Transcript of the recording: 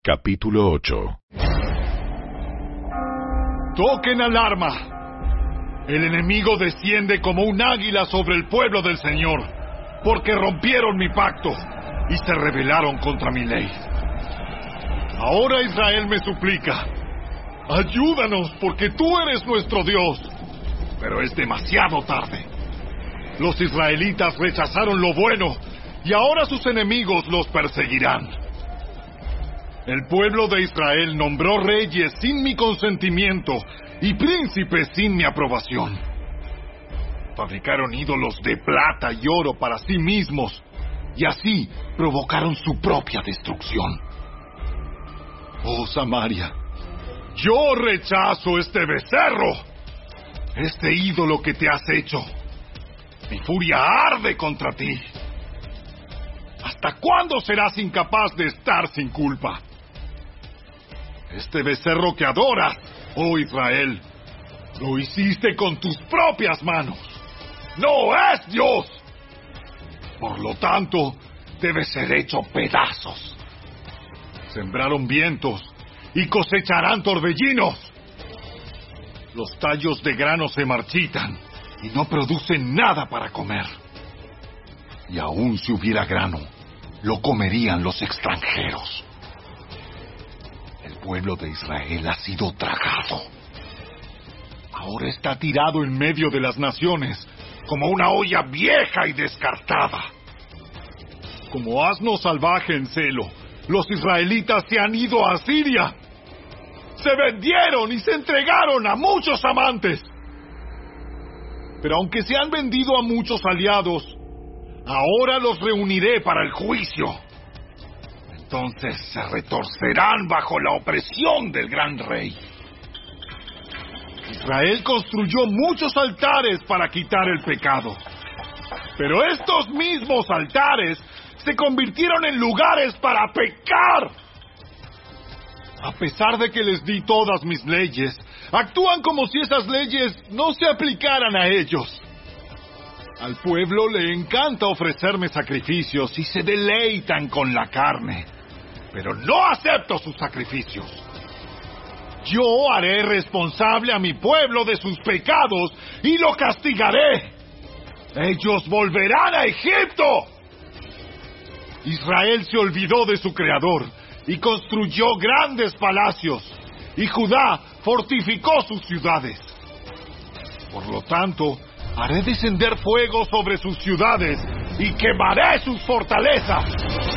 Capítulo 8. ¡Toquen alarma! El enemigo desciende como un águila sobre el pueblo del Señor, porque rompieron mi pacto y se rebelaron contra mi ley. Ahora Israel me suplica: ayúdanos, porque tú eres nuestro Dios. Pero es demasiado tarde. Los israelitas rechazaron lo bueno, y ahora sus enemigos los perseguirán. El pueblo de Israel nombró reyes sin mi consentimiento y príncipes sin mi aprobación. Fabricaron ídolos de plata y oro para sí mismos, y así provocaron su propia destrucción. Oh, Samaria, yo rechazo este becerro, este ídolo que te has hecho. Mi furia arde contra ti. ¿Hasta cuándo serás incapaz de estar sin culpa? Este becerro que adoras, oh Israel, lo hiciste con tus propias manos. ¡No es Dios! Por lo tanto, debe ser hecho pedazos. Sembraron vientos y cosecharán torbellinos. Los tallos de grano se marchitan y no producen nada para comer. Y aun si hubiera grano, lo comerían los extranjeros. El pueblo de Israel ha sido tragado. Ahora está tirado en medio de las naciones, como una olla vieja y descartada. Como asno salvaje en celo, los israelitas se han ido a Siria. Se vendieron y se entregaron a muchos amantes. Pero aunque se han vendido a muchos aliados, ahora los reuniré para el juicio. Entonces se retorcerán bajo la opresión del gran rey. Israel construyó muchos altares para quitar el pecado. Pero estos mismos altares se convirtieron en lugares para pecar. A pesar de que les di todas mis leyes, actúan como si esas leyes no se aplicaran a ellos. Al pueblo le encanta ofrecerme sacrificios y se deleitan con la carne, pero no acepto sus sacrificios. Yo haré responsable a mi pueblo de sus pecados y lo castigaré. Ellos volverán a Egipto. Israel se olvidó de su Creador y construyó grandes palacios, y Judá fortificó sus ciudades. Por lo tanto, haré descender fuego sobre sus ciudades y quemaré sus fortalezas.